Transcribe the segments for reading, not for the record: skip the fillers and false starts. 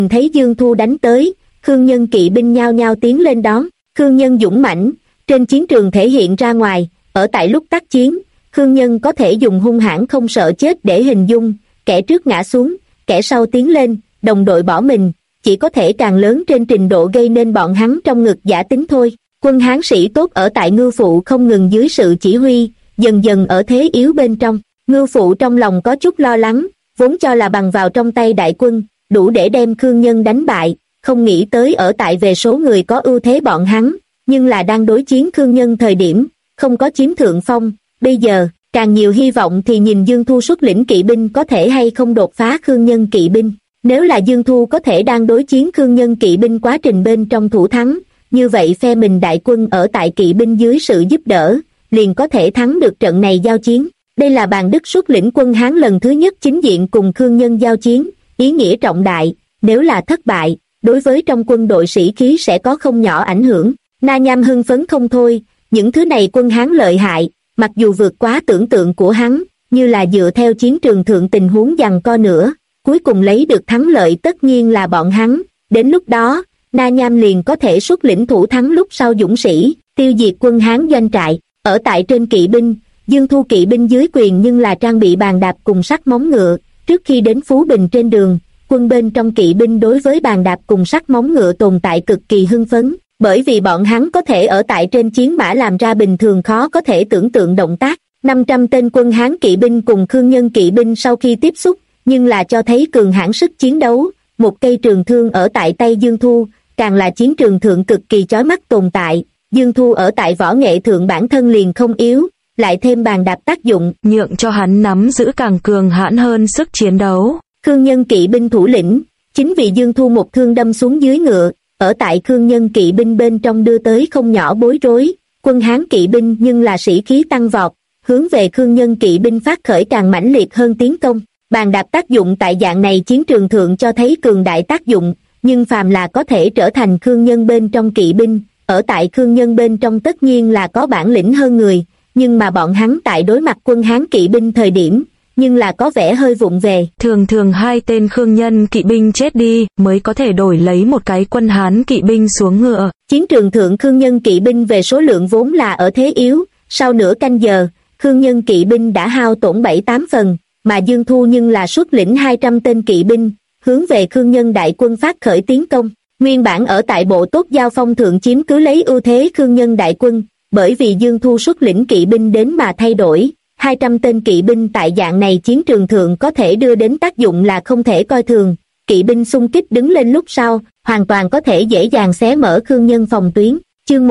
thấy Dương Thu đánh tới, Khương Nhân kỵ binh nhao nhao tiến lên đón. Khương Nhân dũng mãnh, trên chiến trường thể hiện ra ngoài, ở tại lúc tác chiến, Khương Nhân có thể dùng hung hãn không sợ chết để hình dung, kẻ trước ngã xuống, kẻ sau tiến lên, đồng đội bỏ mình, chỉ có thể càng lớn trên trình độ gây nên bọn hắn trong ngực giả tính thôi. Quân Hán sĩ tốt ở tại Ngưu Phụ không ngừng dưới sự chỉ huy, dần dần ở thế yếu bên trong. Ngưu Phụ trong lòng có chút lo lắng, vốn cho là bằng vào trong tay đại quân, đủ để đem Khương Nhân đánh bại, không nghĩ tới ở tại về số người có ưu thế bọn hắn, nhưng là đang đối chiến Khương Nhân thời điểm, không có chiếm thượng phong. Bây giờ, càng nhiều hy vọng thì nhìn Dương Thu xuất lĩnh kỵ binh có thể hay không đột phá Khương Nhân kỵ binh. Nếu là Dương Thu có thể đang đối chiến Khương Nhân kỵ binh quá trình bên trong thủ thắng, như vậy phe mình đại quân ở tại kỵ binh dưới sự giúp đỡ, liền có thể thắng được trận này giao chiến. Đây là Bàn Đức xuất lĩnh quân Hán lần thứ nhất chính diện cùng Khương Nhân giao chiến, ý nghĩa trọng đại, nếu là thất bại, đối với trong quân đội sĩ khí sẽ có không nhỏ ảnh hưởng. Na Nham hưng phấn không thôi, những thứ này quân Hán lợi hại, mặc dù vượt quá tưởng tượng của hắn, như là dựa theo chiến trường thượng tình huống giằng co nữa, cuối cùng lấy được thắng lợi tất nhiên là bọn hắn. Đến lúc đó, Na Nham liền có thể xuất lĩnh thủ thắng lúc sau dũng sĩ, tiêu diệt quân Hán doanh trại. Ở tại trên kỵ binh, Dương Thu kỵ binh dưới quyền nhưng là trang bị bàn đạp cùng sắt móng ngựa. Trước khi đến Phú Bình trên đường, quân bên trong kỵ binh đối với bàn đạp cùng sắt móng ngựa tồn tại cực kỳ hưng phấn, bởi vì bọn hắn có thể ở tại trên chiến mã làm ra bình thường khó có thể tưởng tượng động tác. 500 tên quân Hán kỵ binh cùng Khương Nhân kỵ binh sau khi tiếp xúc, nhưng là cho thấy cường hãn sức chiến đấu. Một cây trường thương ở tại tay Dương Thu, càng là chiến trường thượng cực kỳ chói mắt tồn tại. Dương Thu ở tại võ nghệ thượng bản thân liền không yếu, lại thêm bàn đạp tác dụng, nhượng cho hắn nắm giữ càng cường hãn hơn sức chiến đấu. Khương Nhân kỵ binh thủ lĩnh, chính vì Dương Thu một thương đâm xuống dưới ngựa, ở tại Khương Nhân kỵ binh bên trong đưa tới không nhỏ bối rối. Quân Hán kỵ binh nhưng là sĩ khí tăng vọt, hướng về Khương Nhân kỵ binh phát khởi càng mãnh liệt hơn tiến công. Bàn đạp tác dụng tại dạng này chiến trường thượng cho thấy cường đại tác dụng, nhưng phàm là có thể trở thành Khương Nhân bên trong kỵ binh, ở tại Khương Nhân bên trong tất nhiên là có bản lĩnh hơn người, nhưng mà bọn hắn tại đối mặt quân Hán kỵ binh thời điểm, nhưng là có vẻ hơi vụng về. Thường thường hai tên Khương Nhân kỵ binh chết đi, mới có thể đổi lấy một cái quân Hán kỵ binh xuống ngựa. Chiến trường thượng Khương Nhân kỵ binh về số lượng vốn là ở thế yếu, sau nửa canh giờ, Khương Nhân kỵ binh đã hao tổn 7-8 phần, mà Dương Thu nhưng là xuất lĩnh 200 tên kỵ binh, hướng về Khương Nhân đại quân phát khởi tiến công. Nguyên bản ở tại bộ tốt giao phong thượng chiếm cứ lấy ưu thế Khương Nhân đại quân, bởi vì Dương Thu xuất lĩnh kỵ binh đến mà thay đổi. 200 tên kỵ binh tại dạng này chiến trường thượng có thể đưa đến tác dụng là không thể coi thường. Kỵ binh xung kích đứng lên lúc sau, hoàn toàn có thể dễ dàng xé mở Khương Nhân phòng tuyến. Chương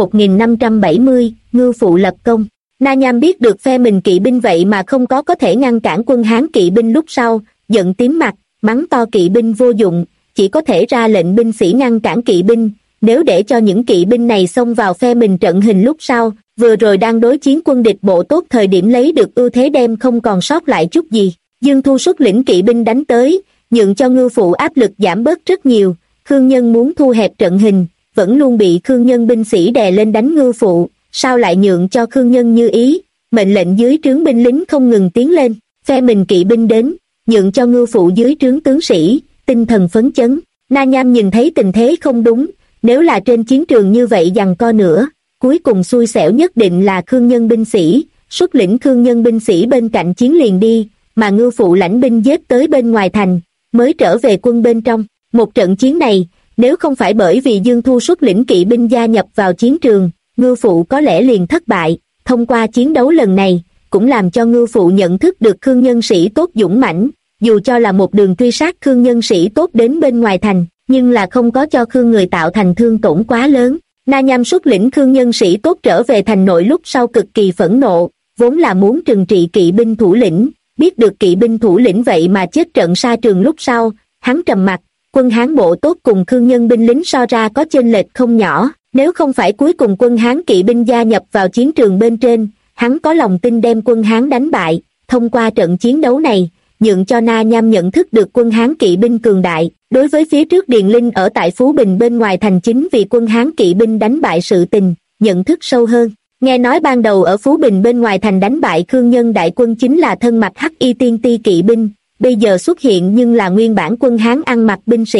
1570, Ngưu Phụ lập công. Na Nham biết được phe mình kỵ binh vậy mà không có thể ngăn cản quân Hán kỵ binh lúc sau, giận tím mặt, mắng to kỵ binh vô dụng, chỉ có thể ra lệnh binh sĩ ngăn cản kỵ binh. Nếu để cho những kỵ binh này xông vào phe mình trận hình lúc sau, vừa rồi đang đối chiến quân địch bộ tốt thời điểm lấy được ưu thế đem không còn sót lại chút gì. Dương Thu xuất lĩnh kỵ binh đánh tới, nhượng cho Ngưu Phụ áp lực giảm bớt rất nhiều. Khương Nhân muốn thu hẹp trận hình, vẫn luôn bị Khương Nhân binh sĩ đè lên đánh Ngưu Phụ, sao lại nhượng cho Khương Nhân như ý, mệnh lệnh dưới trướng binh lính không ngừng tiến lên. Phe mình kỵ binh đến, nhượng cho Ngưu Phụ dưới trướng tướng sĩ, tinh thần phấn chấn. Na Nham nhìn thấy tình thế không đúng, nếu là trên chiến trường như vậy giằng co nữa, cuối cùng xui xẻo nhất định là Khương Nhân binh sĩ, xuất lĩnh Khương Nhân binh sĩ bên cạnh chiến liền đi, mà Ngưu Phụ lãnh binh giết tới bên ngoài thành, mới trở về quân bên trong. Một trận chiến này, nếu không phải bởi vì Dương Thu xuất lĩnh kỵ binh gia nhập vào chiến trường, Ngưu Phụ có lẽ liền thất bại. Thông qua chiến đấu lần này, cũng làm cho Ngưu Phụ nhận thức được Khương Nhân sĩ tốt dũng mãnh, dù cho là một đường truy sát Khương Nhân sĩ tốt đến bên ngoài thành, nhưng là không có cho Khương người tạo thành thương tổn quá lớn. Na Nham xuất lĩnh Khương Nhân sĩ tốt trở về thành nội lúc sau cực kỳ phẫn nộ, vốn là muốn trừng trị kỵ binh thủ lĩnh, biết được kỵ binh thủ lĩnh vậy mà chết trận sa trường lúc sau, hắn trầm mặt. Quân Hán bộ tốt cùng Khương Nhân binh lính so ra có chênh lệch không nhỏ, nếu không phải cuối cùng quân Hán kỵ binh gia nhập vào chiến trường bên trên, hắn có lòng tin đem quân Hán đánh bại. Thông qua trận chiến đấu này, nhượng cho Na Nham nhận thức được quân Hán kỵ binh cường đại. Đối với phía trước Điền Linh ở tại Phú Bình bên ngoài thành chính vì quân Hán kỵ binh đánh bại sự tình, nhận thức sâu hơn. Nghe nói ban đầu ở Phú Bình bên ngoài thành đánh bại Khương Nhân đại quân chính là thân mặc hắc y tiên ti kỵ binh, bây giờ xuất hiện nhưng là nguyên bản quân Hán ăn mặc binh sĩ,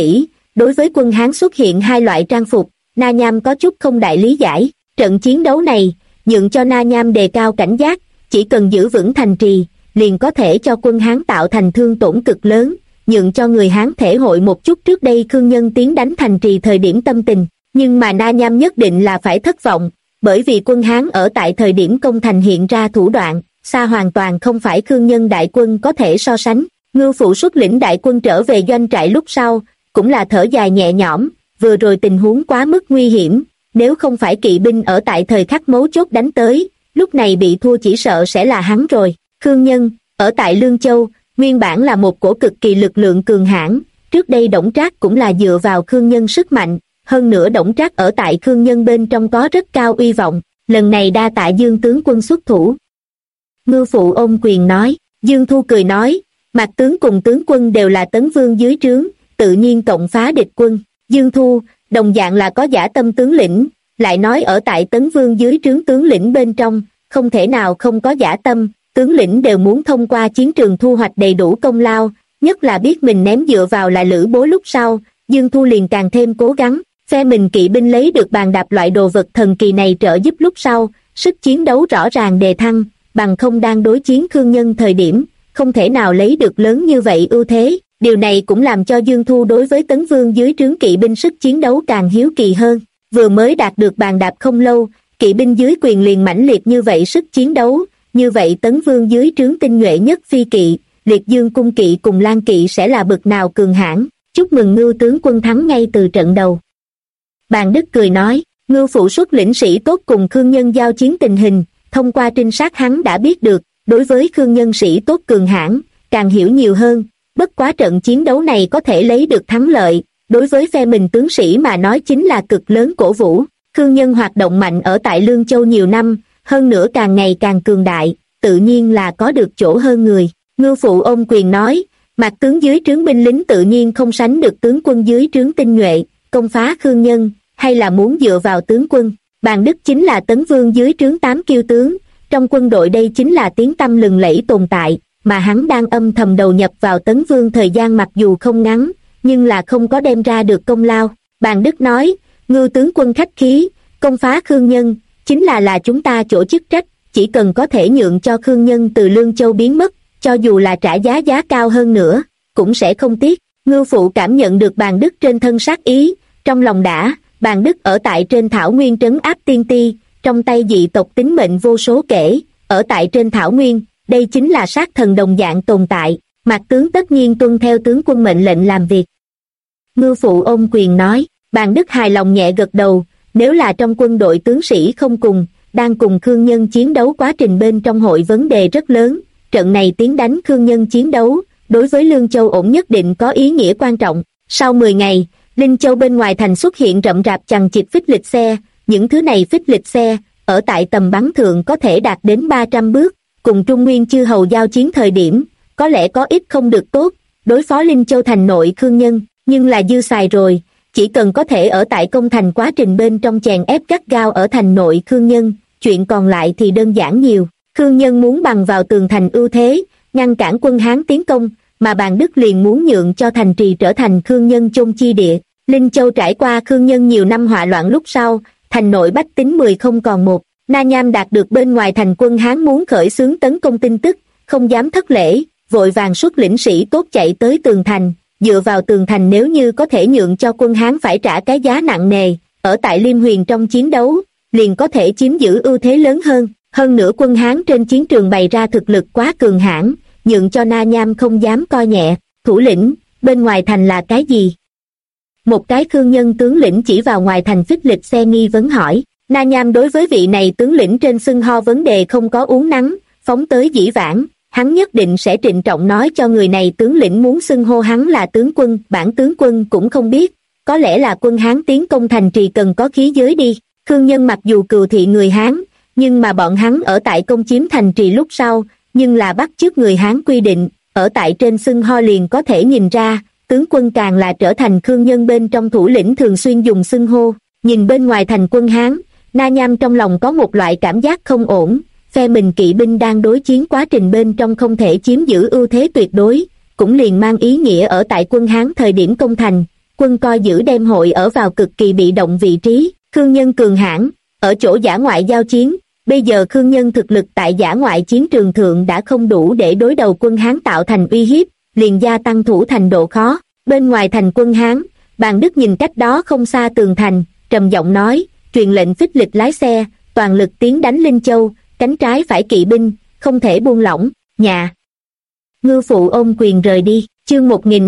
Đối với quân Hán xuất hiện hai loại trang phục, Na Nham có chút không đại lý giải. Trận chiến đấu này nhượng cho Na Nham đề cao cảnh giác, chỉ cần giữ vững thành trì liền có thể cho quân Hán tạo thành thương tổn cực lớn, nhượng cho người Hán thể hội một chút trước đây Khương Nhân tiến đánh thành trì thời điểm tâm tình. Nhưng mà Na Nham nhất định là phải thất vọng, bởi vì quân Hán ở tại thời điểm công thành hiện ra thủ đoạn xa hoàn toàn không phải Khương Nhân đại quân có thể so sánh. Ngưu Phụ xuất lĩnh đại quân trở về doanh trại lúc sau cũng là thở dài nhẹ nhõm, vừa rồi tình huống quá mức nguy hiểm, nếu không phải kỵ binh ở tại thời khắc mấu chốt đánh tới, lúc này bị thua chỉ sợ sẽ là hắn rồi. Khương Nhân ở tại Lương Châu nguyên bản là một cổ cực kỳ lực lượng cường hãn, trước đây Đổng Trác cũng là dựa vào Khương Nhân sức mạnh, hơn nữa Đổng Trác ở tại Khương Nhân bên trong có rất cao uy vọng, lần này đa tạ Dương tướng quân xuất thủ. Ngưu Phụ ôm quyền nói. Dương Thu cười nói, Mạc tướng cùng tướng quân đều là Tấn Vương dưới trướng, tự nhiên cộng phá địch quân. Dương Thu đồng dạng là có dã tâm tướng lĩnh, lại nói ở tại Tấn Vương dưới trướng tướng lĩnh bên trong không thể nào không có dã tâm, tướng lĩnh đều muốn thông qua chiến trường thu hoạch đầy đủ công lao, nhất là biết mình ném dựa vào là Lữ Bố lúc sau, Dương Thu liền càng thêm cố gắng. Phe mình kỵ binh lấy được bàn đạp loại đồ vật thần kỳ này trợ giúp lúc sau, sức chiến đấu rõ ràng đề thăng, bằng không đang đối chiến Khương Nhân thời điểm, không thể nào lấy được lớn như vậy ưu thế. Điều này cũng làm cho Dương Thu đối với Tấn Vương dưới trướng kỵ binh sức chiến đấu càng hiếu kỳ hơn. Vừa mới đạt được bàn đạp không lâu, kỵ binh dưới quyền liền mãnh liệt như vậy sức chiến đấu, như vậy Tấn Vương dưới trướng tinh nhuệ nhất phi kỵ, Liệt Dương cung kỵ cùng Lan kỵ sẽ là bậc nào cường hãn. Chúc mừng Ngưu tướng quân thắng ngay từ trận đầu. Bàn Đức cười nói, Ngưu Phụ xuất lĩnh sĩ tốt cùng Khương Nhân giao chiến tình hình, thông qua trinh sát hắn đã biết được, đối với Khương Nhân sĩ tốt cường hãn, càng hiểu nhiều hơn, bất quá trận chiến đấu này có thể lấy được thắng lợi, đối với phe mình tướng sĩ mà nói chính là cực lớn cổ vũ. Khương Nhân hoạt động mạnh ở tại Lương Châu nhiều năm, hơn nữa càng ngày càng cường đại, tự nhiên là có được chỗ hơn người. Ngưu Phụ ôm quyền nói, Mạc tướng dưới trướng binh lính tự nhiên không sánh được tướng quân dưới trướng tinh nhuệ, công phá Khương Nhân, hay là muốn dựa vào tướng quân. Bàn Đức chính là Tấn Vương dưới trướng 8 kiêu tướng, trong quân đội đây chính là tiếng tăm lừng lẫy tồn tại, mà hắn đang âm thầm đầu nhập vào Tấn Vương thời gian mặc dù không ngắn, nhưng là không có đem ra được công lao. Bàn Đức nói, Ngưu tướng quân khách khí, công phá Khương Nhân, chính là chúng ta chỗ chức trách, chỉ cần có thể nhượng cho Khương Nhân từ Lương Châu biến mất, cho dù là trả giá cao hơn nữa, cũng sẽ không tiếc. Ngưu Phụ cảm nhận được Bàn Đức trên thân sát ý, trong lòng đã. Bàn Đức ở tại trên thảo nguyên trấn áp tiên ti, trong tay dị tộc tính mệnh vô số kể, ở tại trên thảo nguyên, đây chính là sát thần đồng dạng tồn tại, Mạc tướng tất nhiên tuân theo tướng quân mệnh lệnh làm việc. Ngưu Phụ ôm quyền nói, Bàn Đức hài lòng nhẹ gật đầu, nếu là trong quân đội tướng sĩ không cùng, đang cùng Khương Nhân chiến đấu quá trình bên trong hội vấn đề rất lớn, trận này tiến đánh Khương Nhân chiến đấu, đối với Lương Châu ổn nhất định có ý nghĩa quan trọng. Sau 10 ngày, Linh Châu bên ngoài thành xuất hiện rậm rạp chằng chịt phích lịch xe, những thứ này phích lịch xe, ở tại tầm bắn thượng có thể đạt đến 300 bước, cùng Trung Nguyên chư hầu giao chiến thời điểm, có lẽ có ít không được tốt, đối phó Linh Châu thành nội Khương Nhân, nhưng là dư xài rồi, chỉ cần có thể ở tại công thành quá trình bên trong chèn ép gắt gao ở thành nội Khương Nhân, chuyện còn lại thì đơn giản nhiều. Khương Nhân muốn bằng vào tường thành ưu thế, ngăn cản quân Hán tiến công, mà Bàn Đức liền muốn nhượng cho thành trì trở thành Khương Nhân chôn chi địa. Linh Châu trải qua Khương Nhân nhiều năm họa loạn lúc sau, thành nội bách tính 10 không còn một. Na Nham đạt được bên ngoài thành quân Hán muốn khởi xướng tấn công tin tức, không dám thất lễ, vội vàng xuất lĩnh sĩ tốt chạy tới tường thành, dựa vào tường thành nếu như có thể nhượng cho quân Hán phải trả cái giá nặng nề, ở tại Liêm Huyền trong chiến đấu, liền có thể chiếm giữ ưu thế lớn hơn. Hơn nữa quân Hán trên chiến trường bày ra thực lực quá cường hãn, nhượng cho Na Nham không dám coi nhẹ. Thủ lĩnh, bên ngoài thành là cái gì? Một cái Khương Nhân tướng lĩnh chỉ vào ngoài thành phích lịch xe nghi vấn hỏi. Na Nham đối với vị này tướng lĩnh trên xưng ho vấn đề không có uống nắng, phóng tới dĩ vãng, hắn nhất định sẽ trịnh trọng nói cho người này tướng lĩnh muốn xưng hô hắn là tướng quân, bản tướng quân cũng không biết, có lẽ là quân Hán tiến công thành trì cần có khí giới đi. Khương Nhân mặc dù cừu thị người Hán, nhưng mà bọn hắn ở tại công chiếm thành trì lúc sau, nhưng là bắt chước người Hán quy định, ở tại trên xưng ho liền có thể nhìn ra, tướng quân càng là trở thành Khương Nhân bên trong thủ lĩnh thường xuyên dùng xưng hô. Nhìn bên ngoài thành quân Hán, Na Nham trong lòng có một loại cảm giác không ổn, phe mình kỵ binh đang đối chiến quá trình bên trong không thể chiếm giữ ưu thế tuyệt đối, cũng liền mang ý nghĩa ở tại quân Hán thời điểm công thành, quân coi giữ đem hội ở vào cực kỳ bị động vị trí. Khương Nhân cường hãn ở chỗ dã ngoại giao chiến, bây giờ Khương Nhân thực lực tại dã ngoại chiến trường thượng đã không đủ để đối đầu quân Hán tạo thành uy hiếp, liền gia tăng thủ thành độ khó. Bên ngoài thành quân Hán, Bàn Đức nhìn cách đó không xa tường thành, trầm giọng nói, truyền lệnh Phích Lịch lái xe, toàn lực tiến đánh Linh Châu, cánh trái phải kỵ binh, không thể buông lỏng. Nhà Ngưu Phụ ôm quyền rời đi. Chương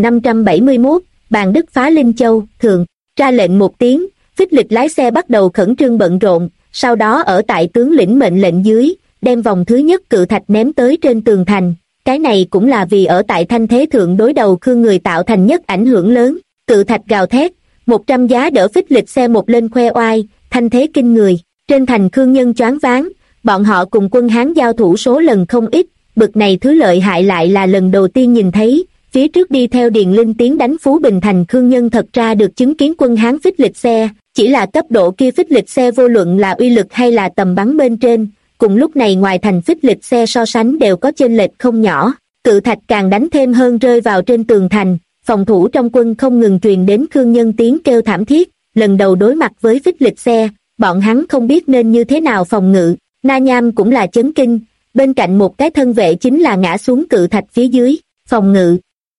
1571, Bàn Đức phá Linh Châu. Thường ra lệnh một tiếng, Phích Lịch lái xe bắt đầu khẩn trương bận rộn, sau đó ở tại tướng lĩnh mệnh lệnh dưới, đem vòng thứ nhất cự thạch ném tới trên tường thành. Cái này cũng là vì ở tại thanh thế thượng đối đầu Khương người tạo thành nhất ảnh hưởng lớn. Cự thạch gào thét, 100 giá đỡ Phích Lịch xe một lên khoe oai, thanh thế kinh người. Trên thành Khương Nhân choáng váng, bọn họ cùng quân Hán giao thủ số lần không ít, bực này thứ lợi hại lại là lần đầu tiên nhìn thấy. Phía trước đi theo Điền Linh tiến đánh Phú Bình thành Khương Nhân thật ra được chứng kiến quân Hán Phích Lịch xe, chỉ là cấp độ kia Phích Lịch xe vô luận là uy lực hay là tầm bắn bên trên, cùng lúc này ngoài thành Phích Lịch xe so sánh đều có chênh lệch không nhỏ. Cự thạch càng đánh thêm hơn rơi vào trên tường thành, phòng thủ trong quân không ngừng truyền đến Khương Nhân tiếng kêu thảm thiết. Lần đầu đối mặt với Phích Lịch xe, bọn hắn không biết nên như thế nào phòng ngự. Na Nham cũng là chấn kinh, bên cạnh một cái thân vệ chính là ngã xuống cự thạch phía dưới. Phòng ngự.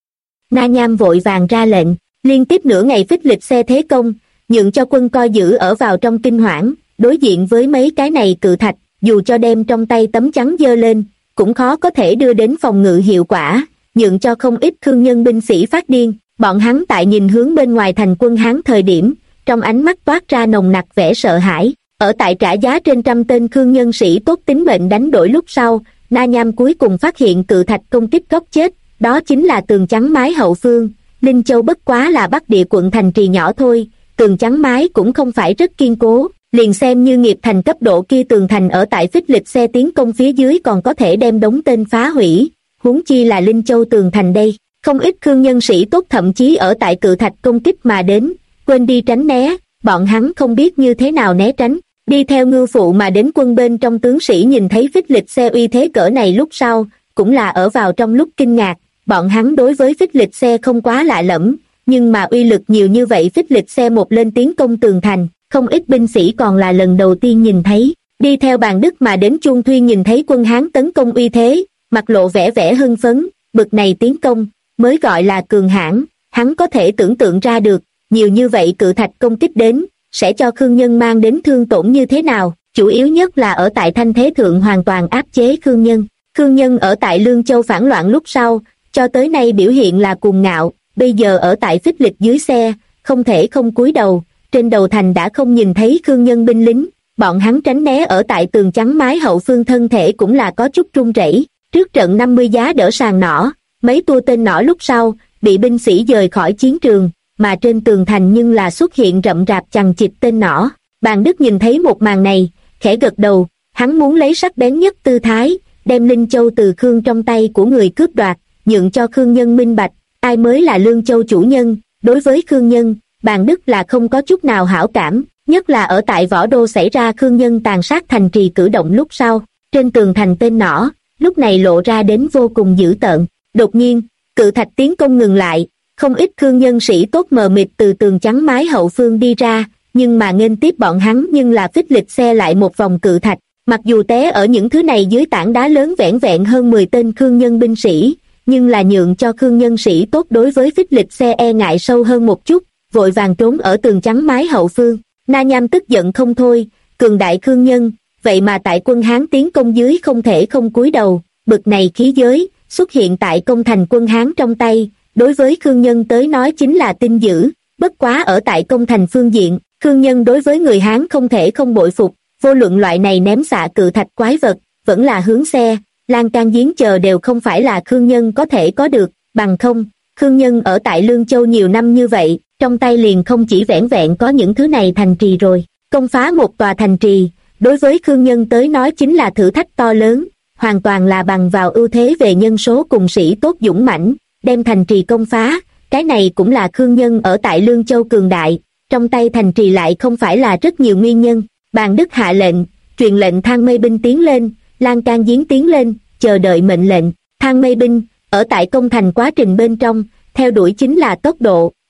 Na Nham vội vàng ra lệnh, liên tiếp nửa ngày Phích Lịch xe thế công, nhượng cho quân coi giữ ở vào trong kinh hoảng. Đối diện với mấy cái này cự thạch, dù cho đem trong tay tấm chắn giơ lên, cũng khó có thể đưa đến phòng ngự hiệu quả, nhượng cho không ít Khương Nhân binh sĩ phát điên. Bọn hắn tại nhìn hướng bên ngoài thành quân Hán thời điểm, trong ánh mắt toát ra nồng nặc vẻ sợ hãi. Ở tại trả giá trên 100 tên Khương Nhân sĩ tốt tính mệnh đánh đổi lúc sau, Na Nham cuối cùng phát hiện cự thạch công kích góc chết, đó chính là tường chắn mái hậu phương. Linh Châu bất quá là Bắc Địa quận thành trì nhỏ thôi, tường chắn mái cũng không phải rất kiên cố, liền xem như nghiệp thành cấp độ kia tường thành ở tại Phích Lịch xe tiến công phía dưới còn có thể đem đống tên phá hủy, huống chi là Linh Châu tường thành đây. Không ít Khương Nhân sĩ tốt thậm chí ở tại cự thạch công kích mà đến, quên đi tránh né, bọn hắn không biết như thế nào né tránh. Đi theo Ngưu Phụ mà đến quân bên trong tướng sĩ nhìn thấy Phích Lịch xe uy thế cỡ này lúc sau, cũng là ở vào trong lúc kinh ngạc. Bọn hắn đối với Phích Lịch xe không quá lạ lẫm, nhưng mà uy lực nhiều như vậy Phích Lịch xe một lên tiến công tường thành, không ít binh sĩ còn là lần đầu tiên nhìn thấy. Đi theo Bàn Đức mà đến Chuông Thuyên nhìn thấy quân Hán tấn công uy thế, mặt lộ vẻ hưng phấn, bực này tiến công mới gọi là cường hãn. Hắn có thể tưởng tượng ra được, nhiều như vậy cự thạch công kích đến, sẽ cho Khương Nhân mang đến thương tổn như thế nào. Chủ yếu nhất là ở tại thanh thế thượng hoàn toàn áp chế Khương Nhân. Khương Nhân ở tại Lương Châu phản loạn lúc sau, cho tới nay biểu hiện là cuồng ngạo, bây giờ ở tại Phích Lịch dưới xe, không thể không cúi đầu. Trên đầu thành đã không nhìn thấy Khương Nhân binh lính, bọn hắn tránh né ở tại tường chắn mái hậu phương thân thể cũng là có chút run rẩy. Trước trận 50 giá đỡ sàn nỏ, mấy tua tên nỏ lúc sau, bị binh sĩ dời khỏi chiến trường, mà trên tường thành nhưng là xuất hiện rậm rạp chằng chịt tên nỏ. Bàn Đức nhìn thấy một màn này, khẽ gật đầu, hắn muốn lấy sắc bén nhất tư thái, đem Linh Châu từ Khương trong tay của người cướp đoạt, nhượng cho Khương Nhân minh bạch, ai mới là Lương Châu chủ nhân. Đối với Khương Nhân, Bàn Đức là không có chút nào hảo cảm, nhất là ở tại Võ Đô xảy ra Khương Nhân tàn sát thành trì cử động lúc sau, trên tường thành tên nỏ, lúc này lộ ra đến vô cùng dữ tợn. Đột nhiên, cự thạch tiến công ngừng lại, không ít Khương Nhân sĩ tốt mờ mịt từ tường chắn mái hậu phương đi ra, nhưng mà nghênh tiếp bọn hắn nhưng là Phích Lịch xe lại một vòng cự thạch. Mặc dù té ở những thứ này dưới tảng đá lớn vẻn vẹn hơn 10 tên Khương Nhân binh sĩ, nhưng là nhượng cho Khương Nhân sĩ tốt đối với Phích Lịch xe e ngại sâu hơn một chút, vội vàng trốn ở tường chắn mái hậu phương. Na Nham tức giận không thôi, cường đại Khương Nhân, vậy mà tại quân Hán tiến công dưới không thể không cúi đầu, bực này khí giới, xuất hiện tại công thành quân Hán trong tay, đối với Khương Nhân tới nói chính là tin dữ. Bất quá ở tại công thành phương diện, Khương Nhân đối với người Hán không thể không bội phục, vô luận loại này ném xạ cự thạch quái vật, vẫn là hướng xe, lan can giếng chờ đều không phải là Khương Nhân có thể có được, bằng không, Khương Nhân ở tại Lương Châu nhiều năm như vậy, trong tay liền không chỉ vẻn vẹn có những thứ này thành trì rồi. Công phá một tòa thành trì, đối với Khương Nhân tới nói chính là thử thách to lớn, hoàn toàn là bằng vào ưu thế về nhân số cùng sĩ tốt dũng mãnh, đem thành trì công phá, cái này cũng là Khương Nhân ở tại Lương Châu cường đại, trong tay thành trì lại không phải là rất nhiều nguyên nhân. Bàn Đức hạ lệnh, truyền lệnh thang mây binh tiến lên, lan can giếng tiến lên, chờ đợi mệnh lệnh. Thang mây binh, ở tại công thành quá trình bên trong, theo đuổi chính là tốc độ,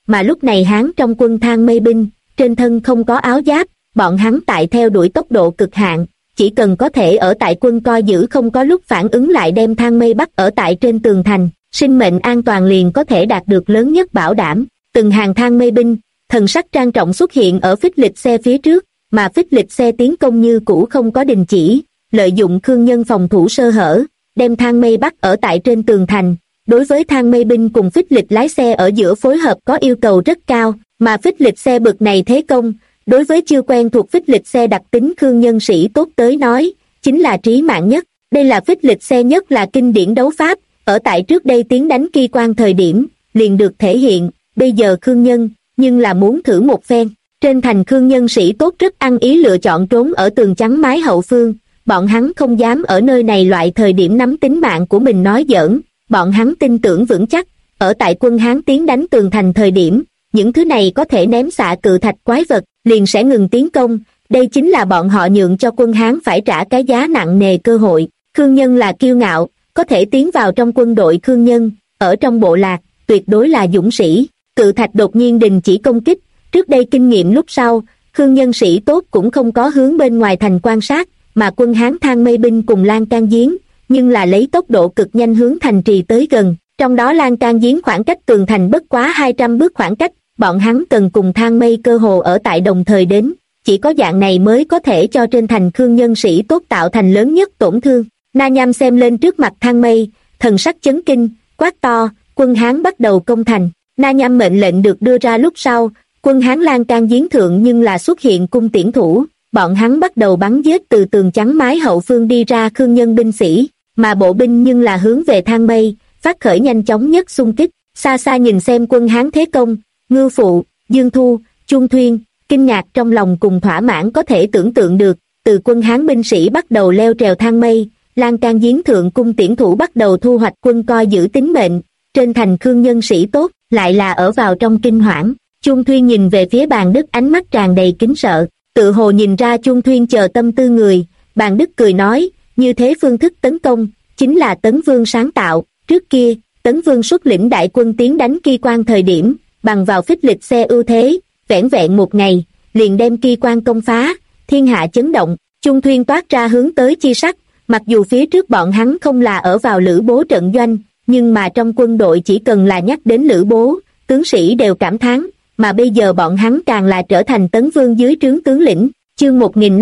mà lúc này Hán trong quân Thang Mây binh, trên thân không có áo giáp, bọn hắn tại theo đuổi tốc độ cực hạn, chỉ cần có thể ở tại quân coi giữ không có lúc phản ứng lại đem Thang Mây bắt ở tại trên tường thành, sinh mệnh an toàn liền có thể đạt được lớn nhất bảo đảm. Từng hàng Thang Mây binh, thần sắc trang trọng xuất hiện ở phích lịch xe phía trước, mà phích lịch xe tiến công như cũ không có đình chỉ, lợi dụng Khương Nhân phòng thủ sơ hở, đem Thang Mây bắt ở tại trên tường thành. Đối với Thang Mây binh cùng phích lịch lái xe ở giữa phối hợp có yêu cầu rất cao, mà phích lịch xe bực này thế công, đối với chưa quen thuộc phích lịch xe đặc tính Khương Nhân sĩ tốt tới nói, chính là trí mạng nhất. Đây là phích lịch xe nhất là kinh điển đấu pháp, ở tại trước đây tiến đánh Kỳ Quan thời điểm, liền được thể hiện, bây giờ Khương Nhân, nhưng là muốn thử một phen. Trên thành Khương Nhân sĩ tốt rất ăn ý lựa chọn trốn ở tường chắn mái hậu phương, bọn hắn không dám ở nơi này loại thời điểm nắm tính mạng của mình nói giỡn, bọn hắn tin tưởng vững chắc, ở tại quân Hán tiến đánh tường thành thời điểm, những thứ này có thể ném xạ cự thạch quái vật, liền sẽ ngừng tiến công, đây chính là bọn họ nhượng cho quân Hán phải trả cái giá nặng nề cơ hội. Khương Nhân là kiêu ngạo, có thể tiến vào trong quân đội Khương Nhân, ở trong bộ lạc, tuyệt đối là dũng sĩ. Cự thạch đột nhiên đình chỉ công kích, trước đây kinh nghiệm lúc sau, Khương Nhân sĩ tốt cũng không có hướng bên ngoài thành quan sát, mà quân Hán Thang Mây binh cùng Lan Can Giếng, nhưng là lấy tốc độ cực nhanh hướng thành trì tới gần, trong đó Lan Can Giếng khoảng cách tường thành bất quá 200 bước khoảng cách, bọn hắn cần cùng Thang Mây cơ hồ ở tại đồng thời đến, chỉ có dạng này mới có thể cho trên thành Khương Nhân sĩ tốt tạo thành lớn nhất tổn thương. Na Nham xem lên trước mặt Thang Mây, thần sắc chấn kinh, quát to, quân Hán bắt đầu công thành. Na Nham mệnh lệnh được đưa ra lúc sau, quân Hán Lan Can Giếng thượng nhưng là xuất hiện cung tiễn thủ, bọn hắn bắt đầu bắn giết từ tường chắn mái hậu phương đi ra Khương Nhân binh sĩ, mà bộ binh nhưng là hướng về Thang Mây, phát khởi nhanh chóng nhất xung kích. Xa xa nhìn xem quân Hán thế công, Ngư Phụ, Dương Thu, Chung Thuyên, kinh ngạc trong lòng cùng thỏa mãn có thể tưởng tượng được, từ quân Hán binh sĩ bắt đầu leo trèo Thang Mây, Lan Can Giếng thượng cung tiễn thủ bắt đầu thu hoạch quân coi giữ tính mệnh, trên thành Khương Nhân sĩ tốt, lại là ở vào trong kinh hoảng. Chung Thuyên nhìn về phía Bàn Đức ánh mắt tràn đầy kính sợ, tự hồ nhìn ra Chung Thuyên chờ tâm tư người, Bàn Đức cười nói, như thế phương thức tấn công, chính là Tấn Vương sáng tạo, trước kia, Tấn Vương xuất lĩnh đại quân tiến đánh Kỳ Quan thời điểm, bằng vào phích lịch xe ưu thế, vẻn vẹn một ngày, liền đem Kỳ Quan công phá, thiên hạ chấn động. Chung Thuyên toát ra hướng tới chi sắc, mặc dù phía trước bọn hắn không là ở vào Lữ Bố trận doanh, nhưng mà trong quân đội chỉ cần là nhắc đến Lữ Bố, tướng sĩ đều cảm thán, mà bây giờ bọn hắn càng là trở thành Tấn Vương dưới trướng tướng lĩnh. Chương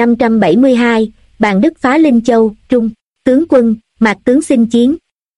1572, Bàn Đức phá Linh Châu, Trung, tướng quân, Mạc tướng xin chiến.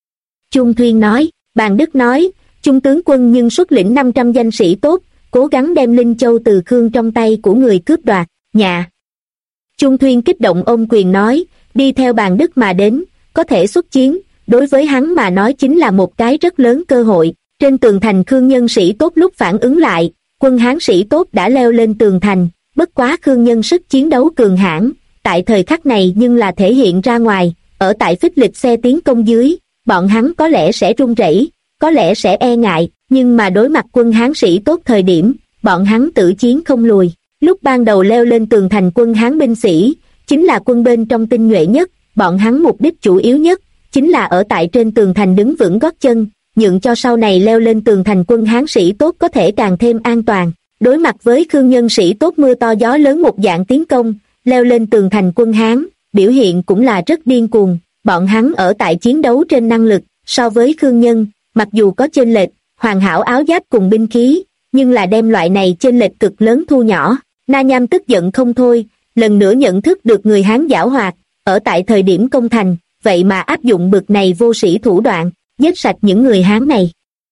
Chung Thuyên nói, Bàn Đức nói, Chung tướng quân nhưng xuất lĩnh 500 danh sĩ tốt, cố gắng đem Linh Châu từ Khương trong tay của người cướp đoạt, nhà. Chung Thuyên kích động ôm quyền nói, đi theo Bàn Đức mà đến, có thể xuất chiến, đối với hắn mà nói chính là một cái rất lớn cơ hội. Trên tường thành Khương Nhân sĩ tốt lúc phản ứng lại, quân Hán sĩ tốt đã leo lên tường thành, bất quá Khương Nhân sức chiến đấu cường hãn, tại thời khắc này nhưng là thể hiện ra ngoài, ở tại phích lịch xe tiến công dưới, bọn hắn có lẽ sẽ run rẩy, có lẽ sẽ e ngại, nhưng mà đối mặt quân Hán sĩ tốt thời điểm, bọn hắn tự chiến không lùi. Lúc ban đầu leo lên tường thành quân Hán binh sĩ, chính là quân bên trong tinh nhuệ nhất, bọn hắn mục đích chủ yếu nhất, chính là ở tại trên tường thành đứng vững gót chân, nhượng cho sau này leo lên tường thành quân Hán sĩ tốt có thể càng thêm an toàn. Đối mặt với Khương Nhân sĩ tốt mưa to gió lớn một dạng tiến công, leo lên tường thành quân Hán, biểu hiện cũng là rất điên cuồng, bọn hắn ở tại chiến đấu trên năng lực, so với Khương Nhân, mặc dù có chênh lệch, hoàn hảo áo giáp cùng binh khí, nhưng là đem loại này chênh lệch cực lớn thu nhỏ. Na Nham tức giận không thôi, lần nữa nhận thức được người Hán giảo hoạt, ở tại thời điểm công thành, vậy mà áp dụng bực này vô sĩ thủ đoạn, giết sạch những người Hán này.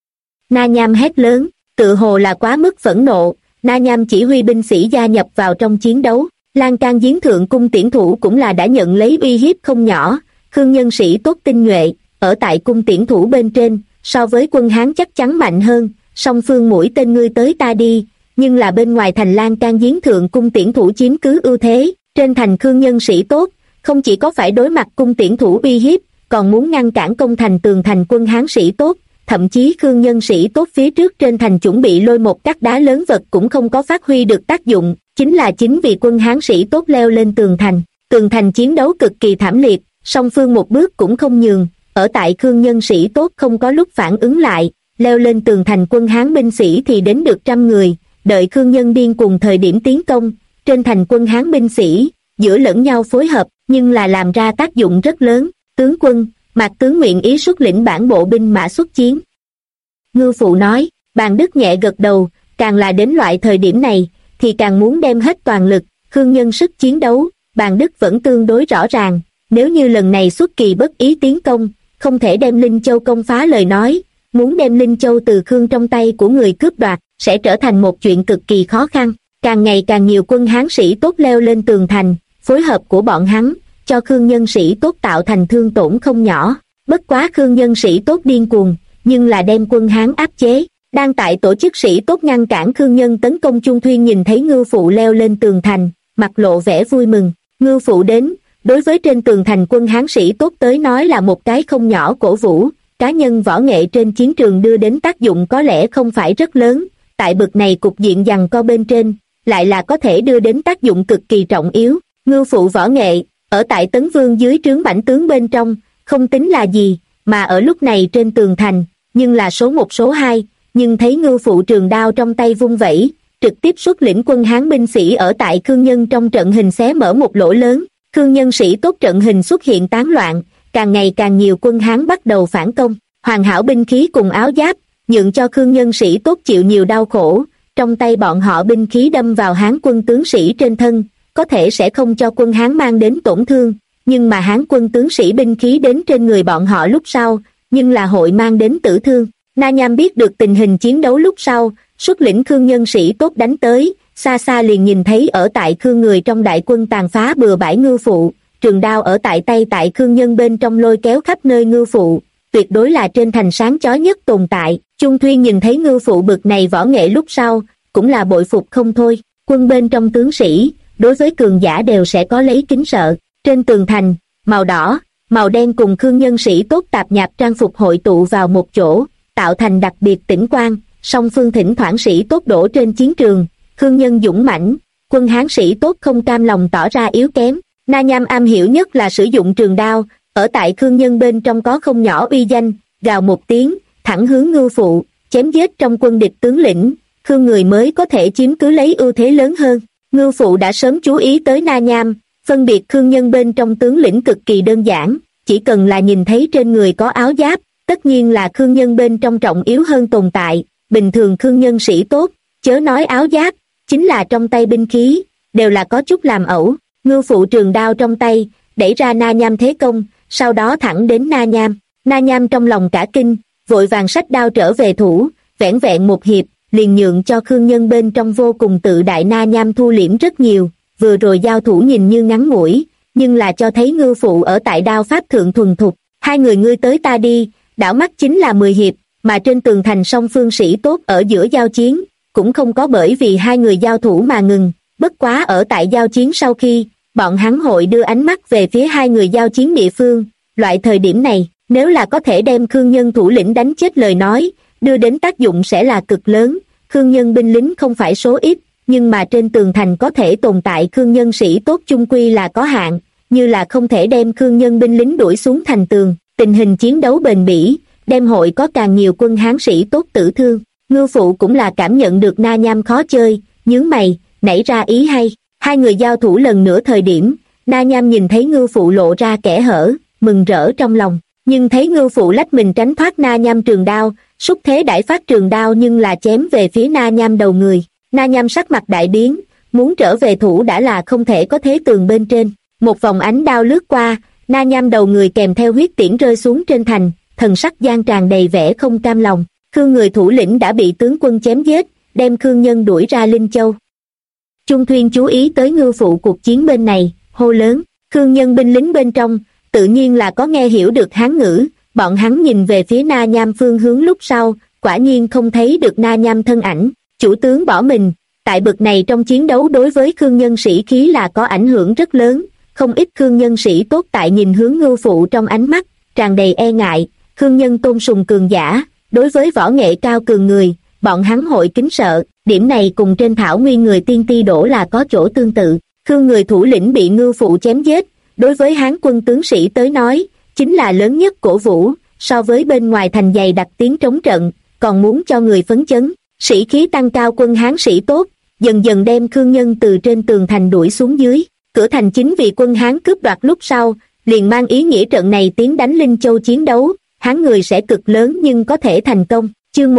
Na Nham hét lớn, tự hồ là quá mức phẫn nộ, Na Nham chỉ huy binh sĩ gia nhập vào trong chiến đấu. Lan Can Giếng thượng cung tiễn thủ cũng là đã nhận lấy uy hiếp không nhỏ, Khương Nhân sĩ tốt tinh nhuệ, ở tại cung tiễn thủ bên trên, so với quân Hán chắc chắn mạnh hơn, song phương mũi tên ngươi tới ta đi, nhưng là bên ngoài thành Lan Can Giếng thượng cung tiễn thủ chiếm cứ ưu thế, trên thành Khương Nhân sĩ tốt, không chỉ có phải đối mặt cung tiễn thủ uy hiếp, còn muốn ngăn cản công thành tường thành quân Hán sĩ tốt, thậm chí Khương Nhân sĩ tốt phía trước trên thành chuẩn bị lôi một cát đá lớn vật cũng không có phát huy được tác dụng, chính vì quân Hán sĩ tốt leo lên tường thành chiến đấu cực kỳ thảm liệt, song phương một bước cũng không nhường, ở tại Khương Nhân sĩ tốt không có lúc phản ứng lại, leo lên tường thành quân Hán binh sĩ thì đến được 100 người, đợi Khương Nhân điên cùng thời điểm tiến công, trên thành quân Hán binh sĩ, giữa lẫn nhau phối hợp, nhưng là làm ra tác dụng rất lớn. Tướng quân, Mạc tướng nguyện ý xuất lĩnh bản bộ binh mã xuất chiến. Ngưu Phụ nói. Bàn Đức nhẹ gật đầu, càng là đến loại thời điểm này, thì càng muốn đem hết toàn lực. Khương Nhân sức chiến đấu, Bàn Đức vẫn tương đối rõ ràng, nếu như lần này xuất kỳ bất ý tiến công, không thể đem Linh Châu công phá lời nói, muốn đem Linh Châu từ Khương trong tay của người cướp đoạt, sẽ trở thành một chuyện cực kỳ khó khăn. Càng ngày càng nhiều quân Hán sĩ tốt leo lên tường thành, phối hợp của bọn hắn, cho Khương Nhân sĩ tốt tạo thành thương tổn không nhỏ. Bất quá Khương Nhân sĩ tốt điên cuồng, nhưng là đem quân Hán áp chế. Đang tại tổ chức sĩ tốt ngăn cản Khương Nhân tấn công, Chung Thuyên nhìn thấy Ngưu Phụ leo lên tường thành, mặt lộ vẻ vui mừng. Ngưu Phụ đến, đối với trên tường thành quân Hán sĩ tốt tới nói là một cái không nhỏ cổ vũ. Cá nhân võ nghệ trên chiến trường đưa đến tác dụng có lẽ không phải rất lớn, tại bực này cục diện giằng co bên trên, lại là có thể đưa đến tác dụng cực kỳ trọng yếu. Ngưu Phụ võ nghệ, ở tại Tấn Vương dưới trướng bảnh tướng bên trong, không tính là gì, mà ở lúc này trên tường thành, nhưng là số 1 số 2, nhưng thấy Ngưu Phụ trường đao trong tay vung vẩy, trực tiếp xuất lĩnh quân Hán binh sĩ ở tại Khương Nhân trong trận hình xé mở một lỗ lớn. Khương Nhân sĩ tốt trận hình xuất hiện tán loạn, càng ngày càng nhiều quân Hán bắt đầu phản công. Hoàn hảo binh khí cùng áo giáp, nhượng cho Khương Nhân sĩ tốt chịu nhiều đau khổ. Trong tay bọn họ binh khí đâm vào Hán quân tướng sĩ trên thân, có thể sẽ không cho quân Hán mang đến tổn thương, nhưng mà Hán quân tướng sĩ binh khí đến trên người bọn họ lúc sau, nhưng là hội mang đến tử thương. Na Nham biết được tình hình chiến đấu lúc sau, xuất lĩnh Khương Nhân sĩ tốt đánh tới, xa xa liền nhìn thấy ở tại Khương người trong đại quân tàn phá bừa bãi Ngưu Phụ, trường đao ở tại tay tại Khương Nhân bên trong lôi kéo khắp nơi Ngưu Phụ, tuyệt đối là trên thành sáng chói nhất tồn tại. Chung Thuyên nhìn thấy Ngưu Phụ bực này võ nghệ lúc sau, cũng là bội phục không thôi. Quân bên trong tướng sĩ, đối với cường giả đều sẽ có lấy kính sợ. Trên tường thành, màu đỏ, màu đen cùng Khương Nhân sĩ tốt tạp nhạp trang phục hội tụ vào một chỗ, tạo thành đặc biệt tĩnh quang. Song phương thỉnh thoảng sĩ tốt đổ trên chiến trường, Khương Nhân dũng mãnh, quân Hán sĩ tốt không cam lòng tỏ ra yếu kém. Na Nham am hiểu nhất là sử dụng trường đao, ở tại Khương Nhân bên trong có không nhỏ uy danh, gào một tiếng, thẳng hướng Ngưu Phụ, chém giết trong quân địch tướng lĩnh, Khương người mới có thể chiếm cứ lấy ưu thế lớn hơn. Ngưu Phụ đã sớm chú ý tới Na Nham, phân biệt Khương Nhân bên trong tướng lĩnh cực kỳ đơn giản, chỉ cần là nhìn thấy trên người có áo giáp, tất nhiên là Khương Nhân bên trong trọng yếu hơn tồn tại. Bình thường Khương Nhân sĩ tốt, chớ nói áo giáp, chính là trong tay binh khí, đều là có chút làm ẩu. Ngưu Phụ trường đao trong tay, đẩy ra Na Nham thế công, sau đó thẳng đến Na Nham. Na Nham trong lòng cả kinh, vội vàng xách đao trở về thủ, vẻn vẹn một hiệp, liền nhượng cho Khương Nhân bên trong vô cùng tự đại Na Nham thu liễm rất nhiều. Vừa rồi giao thủ nhìn như ngắn ngủi, nhưng là cho thấy Ngưu Phụ ở tại đao pháp thượng thuần thục. Hai người ngươi tới ta đi, đảo mắt chính là 10 hiệp, mà trên tường thành song phương sĩ tốt ở giữa giao chiến, cũng không có bởi vì hai người giao thủ mà ngừng. Bất quá ở tại giao chiến sau khi, bọn hắn hội đưa ánh mắt về phía hai người giao chiến địa phương. Loại thời điểm này, nếu là có thể đem Khương Nhân thủ lĩnh đánh chết lời nói, đưa đến tác dụng sẽ là cực lớn. Khương Nhân binh lính không phải số ít, nhưng mà trên tường thành có thể tồn tại Khương Nhân sĩ tốt chung quy là có hạn, như là không thể đem Khương Nhân binh lính đuổi xuống thành tường. Tình hình chiến đấu bền bỉ, đem hội có càng nhiều quân Hán sĩ tốt tử thương. Ngưu Phụ cũng là cảm nhận được Na Nham khó chơi, nhướng mày, nảy ra ý hay. Hai người giao thủ lần nữa thời điểm, Na Nham nhìn thấy Ngưu Phụ lộ ra kẽ hở, mừng rỡ trong lòng, nhưng thấy Ngưu Phụ lách mình tránh thoát Na Nham trường đao, xúc thế đãi phát trường đao nhưng là chém về phía Na Nham đầu người. Na Nham sắc mặt đại biến, muốn trở về thủ đã là không thể có thế tường bên trên. Một vòng ánh đao lướt qua, Na Nham đầu người kèm theo huyết tiễn rơi xuống trên thành, thần sắc gian tràn đầy vẻ không cam lòng. Khương người thủ lĩnh đã bị tướng quân chém giết, đem Khương Nhân đuổi ra Linh Châu. Chung Thuyên chú ý tới Ngưu Phụ cuộc chiến bên này, hô lớn. Khương Nhân binh lính bên trong, tự nhiên là có nghe hiểu được Hán ngữ, bọn hắn nhìn về phía Na Nham phương hướng lúc sau, quả nhiên không thấy được Na Nham thân ảnh. Chủ tướng bỏ mình, tại bực này trong chiến đấu đối với Khương Nhân sĩ khí là có ảnh hưởng rất lớn, không ít Khương Nhân sĩ tốt tại nhìn hướng Ngưu Phụ trong ánh mắt tràn đầy e ngại. Khương Nhân tôn sùng cường giả, đối với võ nghệ cao cường người, bọn hắn hội kính sợ, điểm này cùng trên thảo nguyên người tiên ti đổ là có chỗ tương tự. Khương người thủ lĩnh bị Ngưu Phụ chém giết, đối với Hán quân tướng sĩ tới nói, chính là lớn nhất cổ vũ, so với bên ngoài thành dày đặc tiếng trống trận, còn muốn cho người phấn chấn, sĩ khí tăng cao. Quân Hán sĩ tốt dần dần đem Khương Nhân từ trên tường thành đuổi xuống dưới. Cửa thành chính vì quân Hán cướp đoạt lúc sau, liền mang ý nghĩa trận này tiến đánh Linh Châu chiến đấu, Hán người sẽ cực lớn nhưng có thể thành công. Chương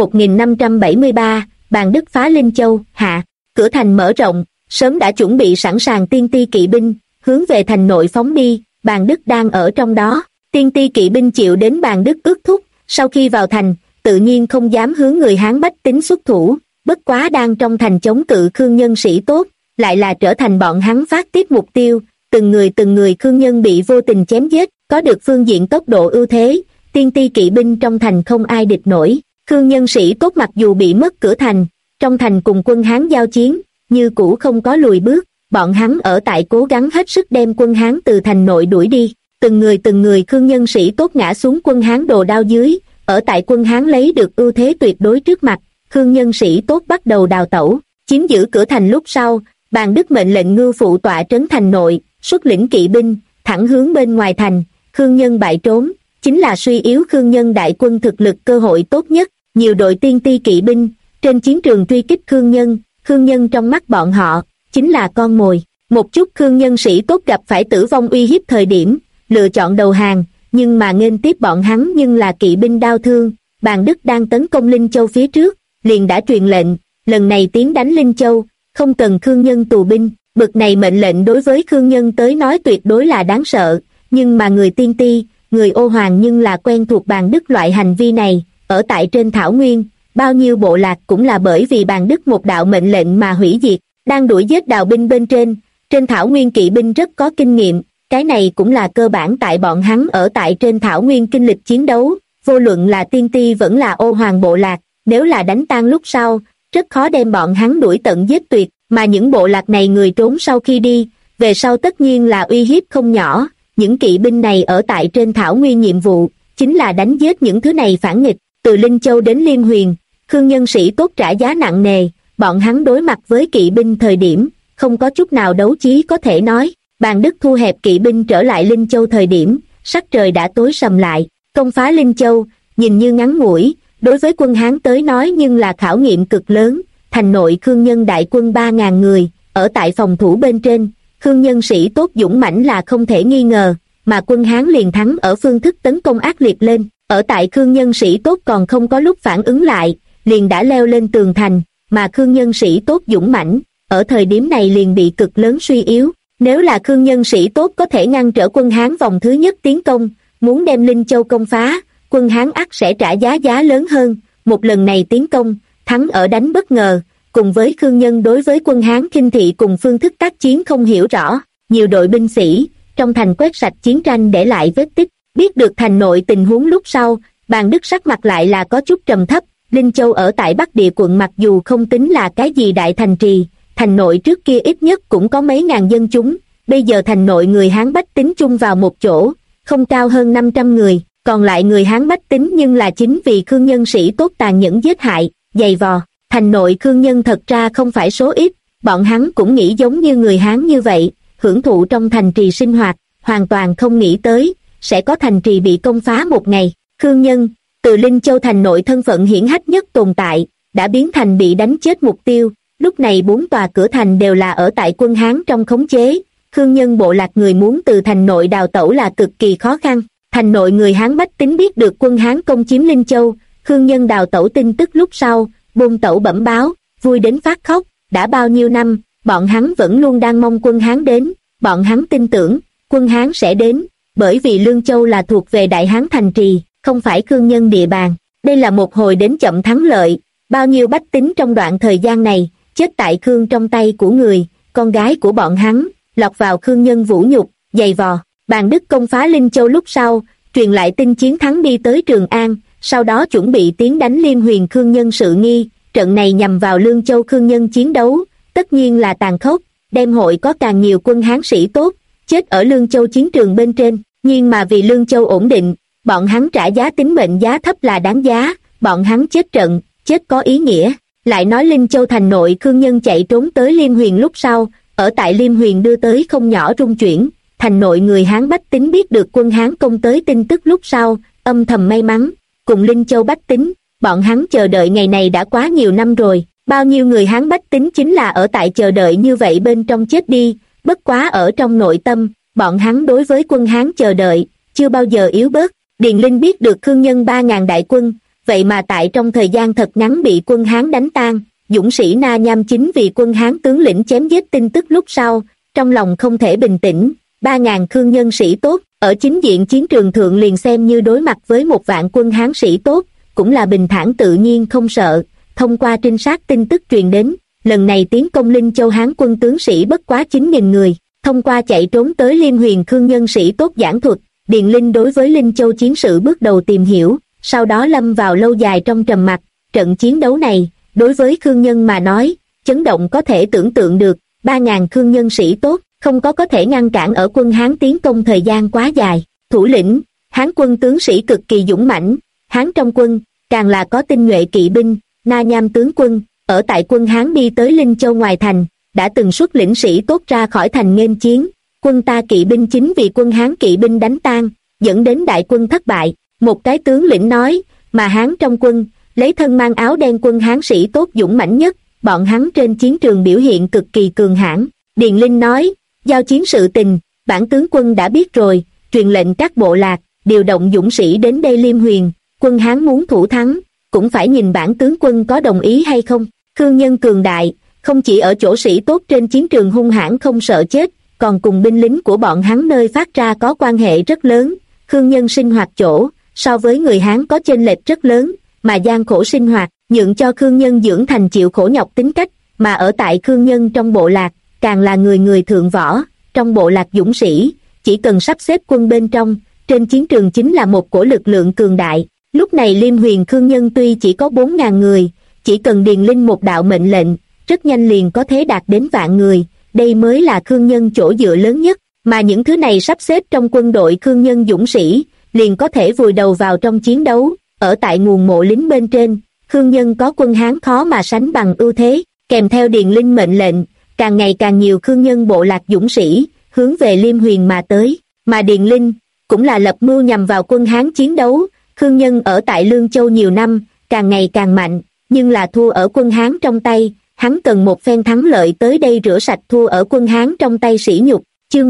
1573, Bàn Đức phá Linh Châu, hạ. Cửa thành mở rộng, sớm đã chuẩn bị sẵn sàng tiên ti kỵ binh, hướng về thành nội phóng đi. Bàn Đức đang ở trong đó. Tiên ti kỵ binh chịu đến Bàn Đức ước thúc, sau khi vào thành, tự nhiên không dám hướng người Hán bách tính xuất thủ, bất quá đang trong thành chống cự Khương Nhân sĩ tốt, lại là trở thành bọn hắn phát tiết mục tiêu. Từng người Khương Nhân bị vô tình chém giết, có được phương diện tốc độ ưu thế, tiên ti kỵ binh trong thành không ai địch nổi. Khương Nhân sĩ tốt mặc dù bị mất cửa thành, trong thành cùng quân Hán giao chiến, như cũ không có lùi bước, bọn hắn ở tại cố gắng hết sức đem quân Hán từ thành nội đuổi đi. Từng người Khương Nhân sĩ tốt ngã xuống quân Hán đồ đao dưới, ở tại quân Hán lấy được ưu thế tuyệt đối trước mặt, Khương Nhân sĩ tốt bắt đầu đào tẩu, chiếm giữ cửa thành. Lúc sau, Bàn Đức mệnh lệnh ngưu phụ tọa trấn thành nội, xuất lĩnh kỵ binh, thẳng hướng bên ngoài thành. Khương Nhân bại trốn, chính là suy yếu Khương Nhân đại quân thực lực cơ hội tốt nhất. Nhiều đội tiên ti kỵ binh, trên chiến trường truy kích Khương Nhân trong mắt bọn họ, chính là con mồi. Một chút Khương Nhân sĩ tốt gặp phải tử vong uy hiếp thời điểm, lựa chọn đầu hàng, nhưng mà nghênh tiếp bọn hắn nhưng là kỵ binh đao thương. Bàn Đức đang tấn công Linh Châu phía trước, liền đã truyền lệnh, lần này tiến đánh Linh Châu, không cần Khương Nhân tù binh. Bực này mệnh lệnh đối với Khương Nhân tới nói tuyệt đối là đáng sợ, nhưng mà người tiên ti, người ô hoàng nhưng là quen thuộc Bàn Đức loại hành vi này. Ở tại trên thảo nguyên, bao nhiêu bộ lạc cũng là bởi vì Bàn Đức một đạo mệnh lệnh mà hủy diệt. Đang đuổi giết đào binh bên trên thảo nguyên kỵ binh rất có kinh nghiệm, cái này cũng là cơ bản tại bọn hắn ở tại trên thảo nguyên kinh lịch chiến đấu, vô luận là tiên ti vẫn là ô hoàng bộ lạc, nếu là đánh tan lúc sau, rất khó đem bọn hắn đuổi tận giết tuyệt, mà những bộ lạc này người trốn sau khi đi, về sau tất nhiên là uy hiếp không nhỏ. Những kỵ binh này ở tại trên thảo nguyên nhiệm vụ, chính là đánh giết những thứ này phản nghịch. Từ Linh Châu đến Liêm Huyền, Khương Nhân sĩ tốt trả giá nặng nề, bọn hắn đối mặt với kỵ binh thời điểm, không có chút nào đấu trí có thể nói. Bàn Đức thu hẹp kỵ binh trở lại Linh Châu thời điểm, sắc trời đã tối sầm lại. Công phá Linh Châu, nhìn như ngắn ngủi, đối với quân Hán tới nói nhưng là khảo nghiệm cực lớn. Thành nội Khương Nhân đại quân 3.000 người, ở tại phòng thủ bên trên, Khương Nhân sĩ tốt dũng mãnh là không thể nghi ngờ, mà quân Hán liền thắng ở phương thức tấn công ác liệt lên. Ở tại Khương Nhân sĩ tốt còn không có lúc phản ứng lại, liền đã leo lên tường thành, mà Khương Nhân sĩ tốt dũng mãnh, ở thời điểm này liền bị cực lớn suy yếu. Nếu là Khương Nhân sĩ tốt có thể ngăn trở quân Hán vòng thứ nhất tiến công, muốn đem Linh Châu công phá, quân Hán ắt sẽ trả giá lớn hơn. Một lần này tiến công, thắng ở đánh bất ngờ, cùng với Khương Nhân đối với quân Hán khinh thị cùng phương thức tác chiến không hiểu rõ, nhiều đội binh sĩ trong thành quét sạch chiến tranh để lại vết tích. Biết được thành nội tình huống lúc sau, Bàn Đức sắc mặt lại là có chút trầm thấp. Linh Châu ở tại Bắc Địa quận mặc dù không tính là cái gì đại thành trì, thành nội trước kia ít nhất cũng có mấy ngàn dân chúng, bây giờ thành nội người Hán bách tính chung vào một chỗ, không cao hơn 500 người, còn lại người Hán bách tính nhưng là chính vì Khương Nhân sĩ tốt tàn nhẫn giết hại, dày vò. Thành nội Khương Nhân thật ra không phải số ít, bọn hắn cũng nghĩ giống như người Hán như vậy, hưởng thụ trong thành trì sinh hoạt, hoàn toàn không nghĩ tới sẽ có thành trì bị công phá một ngày. Khương Nhân, từ Linh Châu thành nội thân phận hiển hách nhất tồn tại, đã biến thành bị đánh chết mục tiêu. Lúc này 4 tòa cửa thành đều là ở tại quân Hán trong khống chế. Khương Nhân bộ lạc người muốn từ thành nội đào tẩu là cực kỳ khó khăn. Thành nội người Hán bách tính biết được quân Hán công chiếm Linh Châu, Khương Nhân đào tẩu tin tức lúc sau, buôn tẩu bẩm báo, vui đến phát khóc. Đã bao nhiêu năm, bọn hắn vẫn luôn đang mong quân Hán đến, bọn hắn tin tưởng quân Hán sẽ đến, bởi vì Lương Châu là thuộc về Đại Hán thành trì, không phải Khương Nhân địa bàn. Đây là một hồi đến chậm thắng lợi, bao nhiêu bách tính trong đoạn thời gian này chết tại Khương trong tay của người con gái của bọn hắn, lọt vào Khương Nhân vũ nhục, dày vò. Bàn Đức công phá Linh Châu lúc sau, truyền lại tin chiến thắng đi tới Trường An, sau đó chuẩn bị tiến đánh Liêm Huyền Khương Nhân sự nghi. Trận này nhằm vào Lương Châu Khương Nhân chiến đấu, tất nhiên là tàn khốc, đem hội có càng nhiều quân Hán sĩ tốt chết ở Lương Châu chiến trường bên trên, nhưng mà vì Lương Châu ổn định, bọn hắn trả giá tính mệnh giá thấp là đáng giá, bọn hắn chết trận, chết có ý nghĩa. Lại nói Linh Châu thành nội Khương Nhân chạy trốn tới Liêm Huyền lúc sau, ở tại Liêm Huyền đưa tới không nhỏ rung chuyển. Thành nội người Hán bách tính biết được quân Hán công tới tin tức lúc sau, âm thầm may mắn, cùng Linh Châu bách tính, bọn hắn chờ đợi ngày này đã quá nhiều năm rồi, bao nhiêu người Hán bách tính chính là ở tại chờ đợi như vậy bên trong chết đi, bất quá ở trong nội tâm, bọn hắn đối với quân Hán chờ đợi, chưa bao giờ yếu bớt. Điền Linh biết được Khương Nhân 3.000 đại quân, vậy mà tại trong thời gian thật ngắn bị quân Hán đánh tan, dũng sĩ Na Nham chính vì quân Hán tướng lĩnh chém giết tin tức lúc sau, trong lòng không thể bình tĩnh, 3.000 Khương Nhân sĩ tốt, ở chính diện chiến trường thượng liền xem như đối mặt với 1 vạn quân Hán sĩ tốt, cũng là bình thản tự nhiên không sợ. Thông qua trinh sát tin tức truyền đến, lần này tiến công Linh Châu Hán quân tướng sĩ bất quá 9.000 người, thông qua chạy trốn tới Liêm Huyền Khương Nhân sĩ tốt giảng thuật, Điền Linh đối với Linh Châu chiến sự bước đầu tìm hiểu, sau đó lâm vào lâu dài trong trầm mặc. Trận chiến đấu này, đối với Khương Nhân mà nói, chấn động có thể tưởng tượng được, 3.000 Khương Nhân sĩ tốt, không có thể ngăn cản ở quân Hán tiến công thời gian quá dài. Thủ lĩnh, Hán quân tướng sĩ cực kỳ dũng mãnh, Hán trong quân, càng là có tinh nhuệ kỵ binh, Na Nham tướng quân, ở tại quân Hán đi tới Linh Châu ngoài thành, đã từng xuất lĩnh sĩ tốt ra khỏi thành nghênh chiến, quân ta kỵ binh chính vì quân Hán kỵ binh đánh tan, dẫn đến đại quân thất bại. Một cái tướng lĩnh nói, mà Hán trong quân, lấy thân mang áo đen quân Hán sĩ tốt dũng mãnh nhất, bọn hắn trên chiến trường biểu hiện cực kỳ cường hãn. Điền Linh nói, giao chiến sự tình, bản tướng quân đã biết rồi, truyền lệnh các bộ lạc, điều động dũng sĩ đến đây Liêm Huyền, quân Hán muốn thủ thắng, cũng phải nhìn bản tướng quân có đồng ý hay không. Khương Nhân cường đại, không chỉ ở chỗ sĩ tốt trên chiến trường hung hãn không sợ chết, còn cùng binh lính của bọn hắn nơi phát ra có quan hệ rất lớn. Khương Nhân sinh hoạt chỗ, so với người Hán có chênh lệch rất lớn, mà gian khổ sinh hoạt, nhượng cho Khương Nhân dưỡng thành chịu khổ nhọc tính cách, mà ở tại Khương Nhân trong bộ lạc, càng là người người thượng võ, trong bộ lạc dũng sĩ, chỉ cần sắp xếp quân bên trong, trên chiến trường chính là một cổ lực lượng cường đại. Lúc này Liêm Huyền Khương Nhân tuy chỉ có 4.000 người, chỉ cần Điền Linh một đạo mệnh lệnh, rất nhanh liền có thể đạt đến vạn người, đây mới là Khương Nhân chỗ dựa lớn nhất, mà những thứ này sắp xếp trong quân đội Khương Nhân dũng sĩ, liền có thể vùi đầu vào trong chiến đấu. Ở tại nguồn mộ lính bên trên, Khương Nhân có quân Hán khó mà sánh bằng ưu thế, kèm theo Điền Linh mệnh lệnh, càng ngày càng nhiều Khương Nhân bộ lạc dũng sĩ, hướng về Liêm Huyền mà tới, mà Điền Linh, cũng là lập mưu nhằm vào quân Hán chiến đấu. Khương Nhân ở tại Lương Châu nhiều năm, càng ngày càng mạnh, nhưng là thua ở quân Hán trong tay, hắn cần một phen thắng lợi tới đây rửa sạch thua ở quân Hán trong tay sỉ nhục. Chương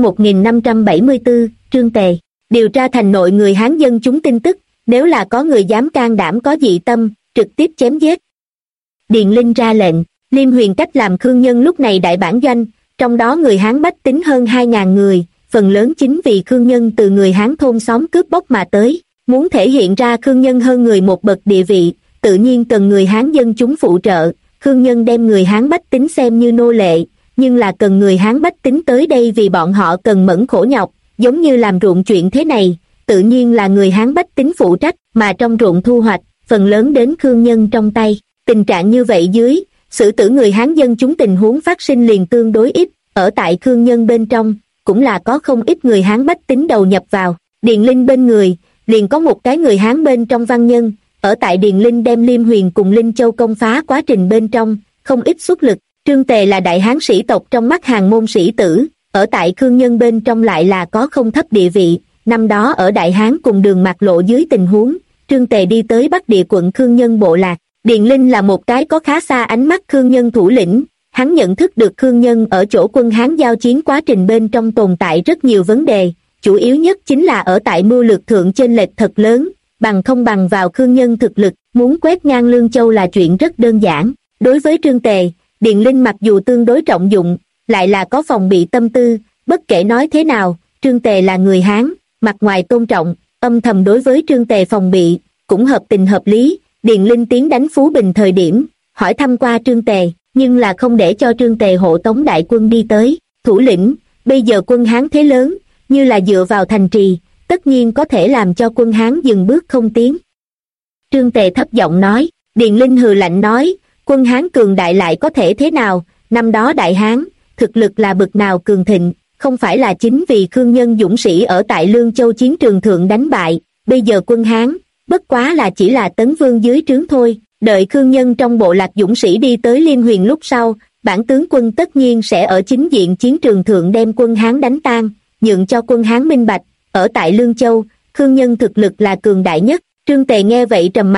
1574, Trương Tề, điều tra thành nội người Hán dân chúng tin tức, nếu là có người dám can đảm có dị tâm, trực tiếp chém giết. Điền Linh ra lệnh, Liêm Huyền cách làm Khương Nhân lúc này đại bản doanh, trong đó người Hán bách tính hơn 2.000 người, phần lớn chính vì Khương Nhân từ người Hán thôn xóm cướp bóc mà tới. Muốn thể hiện ra Khương Nhân hơn người một bậc địa vị, tự nhiên cần người Hán dân chúng phụ trợ. Khương Nhân đem người Hán bách tính xem như nô lệ, nhưng là cần người Hán bách tính tới đây vì bọn họ cần mẫn khổ nhọc, giống như làm ruộng chuyện thế này, tự nhiên là người Hán bách tính phụ trách, mà trong ruộng thu hoạch, phần lớn đến Khương Nhân trong tay. Tình trạng như vậy dưới, xử tử người Hán dân chúng tình huống phát sinh liền tương đối ít, ở tại Khương Nhân bên trong, cũng là có không ít người Hán bách tính đầu nhập vào. Điền Linh bên người, liền có một cái người Hán bên trong văn nhân, ở tại Điền Linh đem Liêm Huyền cùng Linh Châu công phá quá trình bên trong, không ít xuất lực. Trương Tề là đại Hán sĩ tộc trong mắt hàng môn sĩ tử, ở tại Khương Nhân bên trong lại là có không thấp địa vị. Năm đó ở Đại Hán cùng Đường Mạc Lộ dưới tình huống, Trương Tề đi tới Bắc Địa quận Khương Nhân bộ lạc. Điền Linh là một cái có khá xa ánh mắt Khương Nhân thủ lĩnh, hắn nhận thức được Khương Nhân ở chỗ quân Hán giao chiến quá trình bên trong tồn tại rất nhiều vấn đề, chủ yếu nhất chính là ở tại mưu lược thượng chênh lệch thật lớn, bằng không bằng vào Khương Nhân thực lực, muốn quét ngang Lương Châu là chuyện rất đơn giản. Đối với Trương Tề, Điền Linh mặc dù tương đối trọng dụng, lại là có phòng bị tâm tư, bất kể nói thế nào, Trương Tề là người Hán, mặt ngoài tôn trọng, âm thầm đối với Trương Tề phòng bị, cũng hợp tình hợp lý. Điền Linh tiến đánh Phú Bình thời điểm, hỏi thăm qua Trương Tề, nhưng là không để cho Trương Tề hộ tống đại quân đi tới. Thủ lĩnh, bây giờ quân Hán thế lớn, như là dựa vào thành trì, tất nhiên có thể làm cho quân Hán dừng bước không tiến. Trương Tề thấp giọng nói. Điền Linh hừ lạnh nói, quân Hán cường đại lại có thể thế nào, năm đó Đại Hán, thực lực là bực nào cường thịnh, không phải là chính vì Khương Nhân dũng sĩ ở tại Lương Châu chiến trường thượng đánh bại, bây giờ quân Hán, bất quá là chỉ là Tấn Vương dưới trướng thôi. Đợi Khương Nhân trong bộ lạc dũng sĩ đi tới Liêm Huyền lúc sau, bản tướng quân tất nhiên sẽ ở chính diện chiến trường thượng đem quân Hán đánh tan, nhượng cho quân Hán minh bạch, ở tại Lương Châu, Khương Nhân thực lực là cường đại nhất. Trương Tề nghe vậy trầm mặt,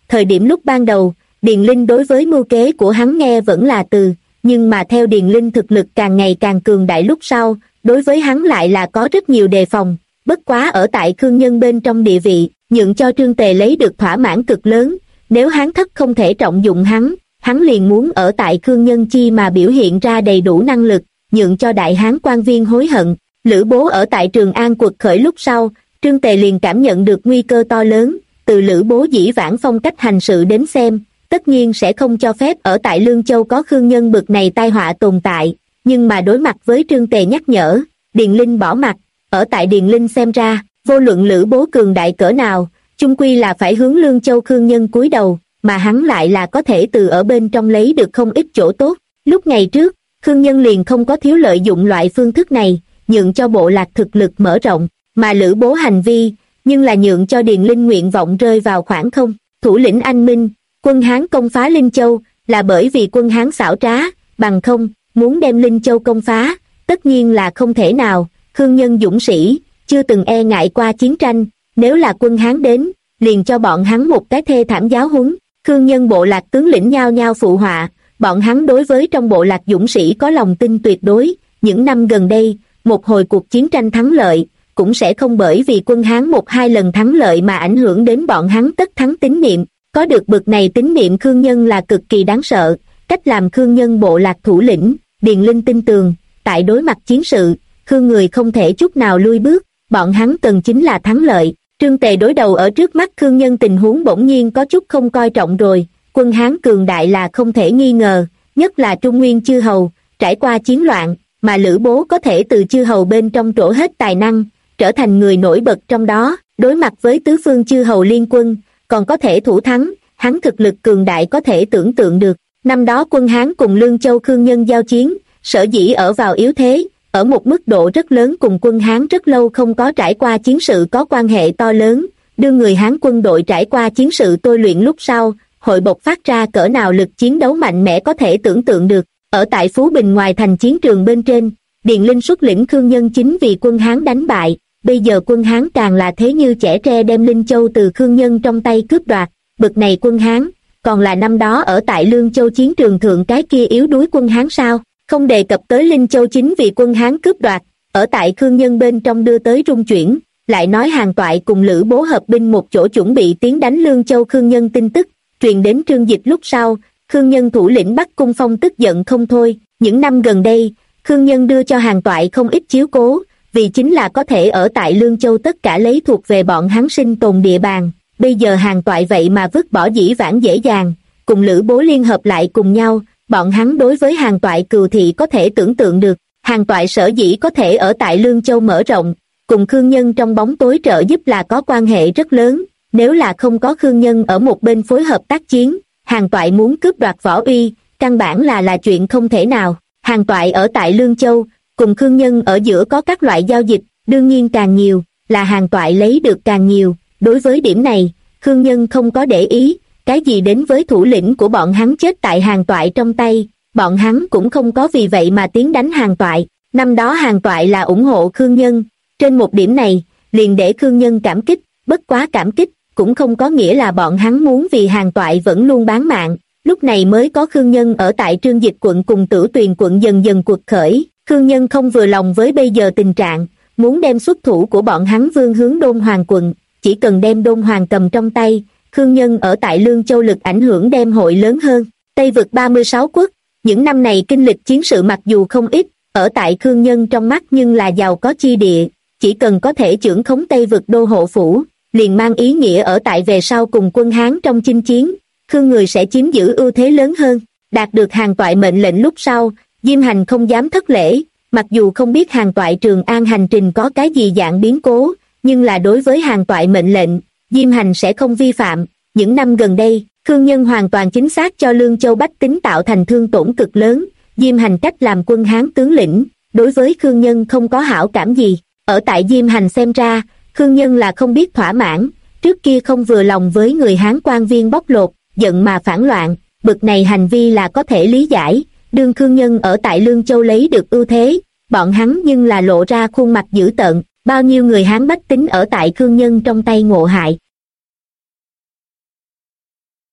Thời điểm lúc ban đầu, Điền Linh đối với mưu kế của hắn nghe vẫn là từ, nhưng mà theo Điền Linh thực lực càng ngày càng cường đại lúc sau, đối với hắn lại là có rất nhiều đề phòng, bất quá ở tại Khương Nhân bên trong địa vị, nhượng cho Trương Tề lấy được thỏa mãn cực lớn, nếu hắn thất không thể trọng dụng hắn liền muốn ở tại Khương Nhân chi mà biểu hiện ra đầy đủ năng lực, nhượng cho đại hán quan viên hối hận. Lữ Bố ở tại Trường An quật khởi lúc sau, Trương Tề liền cảm nhận được nguy cơ to lớn, từ Lữ Bố dĩ vãng phong cách hành sự đến xem, tất nhiên sẽ không cho phép ở tại Lương Châu có Khương Nhân bực này tai họa tồn tại, nhưng mà đối mặt với Trương Tề nhắc nhở, Điền Linh bỏ mặt, ở tại Điền Linh xem ra, vô luận Lữ Bố cường đại cỡ nào, chung quy là phải hướng Lương Châu Khương Nhân cúi đầu, mà hắn lại là có thể từ ở bên trong lấy được không ít chỗ tốt. Lúc ngày trước, Khương Nhân liền không có thiếu lợi dụng loại phương thức này, nhượng cho bộ lạc thực lực mở rộng, mà Lữ Bố hành vi, nhưng là nhượng cho Điền Linh nguyện vọng rơi vào khoảng không. Thủ lĩnh anh minh, quân Hán công phá Linh Châu, là bởi vì quân Hán xảo trá, bằng không, muốn đem Linh Châu công phá, tất nhiên là không thể nào. Khương Nhân dũng sĩ, chưa từng e ngại qua chiến tranh, nếu là quân Hán đến, liền cho bọn hắn một cái thê thảm giáo huấn. Khương Nhân bộ lạc tướng lĩnh nhao nhao phụ họa, bọn hắn đối với trong bộ lạc dũng sĩ có lòng tin tuyệt đối. Những năm gần đây, một hồi cuộc chiến tranh thắng lợi, cũng sẽ không bởi vì quân Hán một hai lần thắng lợi mà ảnh hưởng đến bọn hắn tất thắng tín niệm. Có được bực này tín niệm Khương Nhân là cực kỳ đáng sợ. Cách làm Khương Nhân bộ lạc thủ lĩnh, Điền Linh tin tường, tại đối mặt chiến sự, Khương người không thể chút nào lui bước, bọn hắn cần chính là thắng lợi. Trương Tề đối đầu ở trước mắt Khương Nhân tình huống bỗng nhiên có chút không coi trọng rồi, quân Hán cường đại là không thể nghi ngờ, nhất là Trung Nguyên chư hầu, trải qua chiến loạn, mà Lữ Bố có thể từ chư hầu bên trong trổ hết tài năng, trở thành người nổi bật trong đó, đối mặt với tứ phương chư hầu liên quân, còn có thể thủ thắng, hắn thực lực cường đại có thể tưởng tượng được. Năm đó quân Hán cùng Lương Châu Khương Nhân giao chiến, sở dĩ ở vào yếu thế, ở một mức độ rất lớn cùng quân Hán rất lâu không có trải qua chiến sự có quan hệ to lớn, đưa người Hán quân đội trải qua chiến sự tôi luyện lúc sau, hội bộc phát ra cỡ nào lực chiến đấu mạnh mẽ có thể tưởng tượng được. Ở tại Phú Bình ngoài thành chiến trường bên trên, Điền Linh xuất lĩnh Khương Nhân chính vì quân Hán đánh bại, bây giờ quân Hán càng là thế như trẻ tre đem Linh Châu từ Khương Nhân trong tay cướp đoạt, bực này quân Hán, còn là năm đó ở tại Lương Châu chiến trường thượng cái kia yếu đuối quân Hán sao? Không đề cập tới Linh Châu chính vì quân Hán cướp đoạt, ở tại Khương Nhân bên trong đưa tới rung chuyển, lại nói Hàn Toại cùng Lữ Bố hợp binh một chỗ chuẩn bị tiến đánh Lương Châu Khương Nhân tin tức, truyền đến Trương Dịch lúc sau, Khương Nhân thủ lĩnh Bắc Cung Phong tức giận không thôi. Những năm gần đây, Khương Nhân đưa cho Hàn Toại không ít chiếu cố, vì chính là có thể ở tại Lương Châu tất cả lấy thuộc về bọn hắn sinh tồn địa bàn. Bây giờ Hàn Toại vậy mà vứt bỏ dĩ vãng dễ dàng, cùng Lữ Bố liên hợp lại cùng nhau, bọn hắn đối với Hàn Toại cừu thị có thể tưởng tượng được. Hàn Toại sở dĩ có thể ở tại Lương Châu mở rộng, cùng Khương Nhân trong bóng tối trợ giúp là có quan hệ rất lớn, nếu là không có Khương Nhân ở một bên phối hợp tác chiến, Hàn Toại muốn cướp đoạt Võ Uy, căn bản là chuyện không thể nào. Hàn Toại ở tại Lương Châu, cùng Khương Nhân ở giữa có các loại giao dịch, đương nhiên càng nhiều, là Hàn Toại lấy được càng nhiều. Đối với điểm này, Khương Nhân không có để ý, cái gì đến với thủ lĩnh của bọn hắn chết tại Hàn Toại trong tay, bọn hắn cũng không có vì vậy mà tiến đánh Hàn Toại. Năm đó Hàn Toại là ủng hộ Khương Nhân, trên một điểm này, liền để Khương Nhân cảm kích, bất quá cảm kích, cũng không có nghĩa là bọn hắn muốn vì Hàn Toại vẫn luôn bán mạng. Lúc này mới có Khương Nhân ở tại Trương Dịch quận cùng Tử Tuyền quận dần dần cuộc khởi. Khương Nhân không vừa lòng với bây giờ tình trạng, muốn đem xuất thủ của bọn hắn vương hướng Đôn Hoàng quận, chỉ cần đem Đôn Hoàng cầm trong tay, Khương Nhân ở tại Lương Châu lực ảnh hưởng đem hội lớn hơn. Tây vực 36 quốc, những năm này kinh lịch chiến sự mặc dù không ít, ở tại Khương Nhân trong mắt nhưng là giàu có chi địa, chỉ cần có thể chưởng khống Tây vực đô hộ phủ, liền mang ý nghĩa ở tại về sau cùng quân Hán trong chinh chiến, Khương người sẽ chiếm giữ ưu thế lớn hơn. Đạt được Hàn Toại mệnh lệnh lúc sau, Diêm Hành không dám thất lễ, mặc dù không biết Hàn Toại Trường An hành trình có cái gì dạng biến cố, nhưng là đối với Hàn Toại mệnh lệnh, Diêm Hành sẽ không vi phạm. Những năm gần đây, Khương Nhân hoàn toàn chính xác cho Lương Châu bách tính tạo thành thương tổn cực lớn, Diêm Hành cách làm quân Hán tướng lĩnh, đối với Khương Nhân không có hảo cảm gì. Ở tại Diêm Hành xem ra, Khương Nhân là không biết thỏa mãn, trước kia không vừa lòng với người Hán quan viên bóc lột, giận mà phản loạn, bực này hành vi là có thể lý giải. Đương Khương Nhân ở tại Lương Châu lấy được ưu thế, bọn hắn nhưng là lộ ra khuôn mặt dữ tợn, bao nhiêu người Hán bách tính ở tại Khương Nhân trong tay ngộ hại.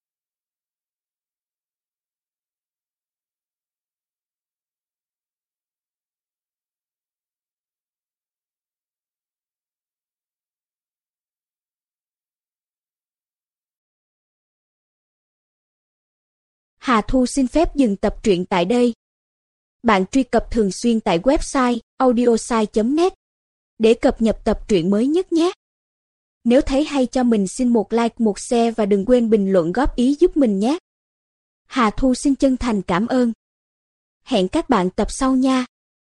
Hà Thu xin phép dừng tập truyện tại đây. Bạn truy cập thường xuyên tại website audiosai.net để cập nhật tập truyện mới nhất nhé. Nếu thấy hay cho mình xin một like, một share và đừng quên bình luận góp ý giúp mình nhé. Hà Thu xin chân thành cảm ơn. Hẹn các bạn tập sau nha.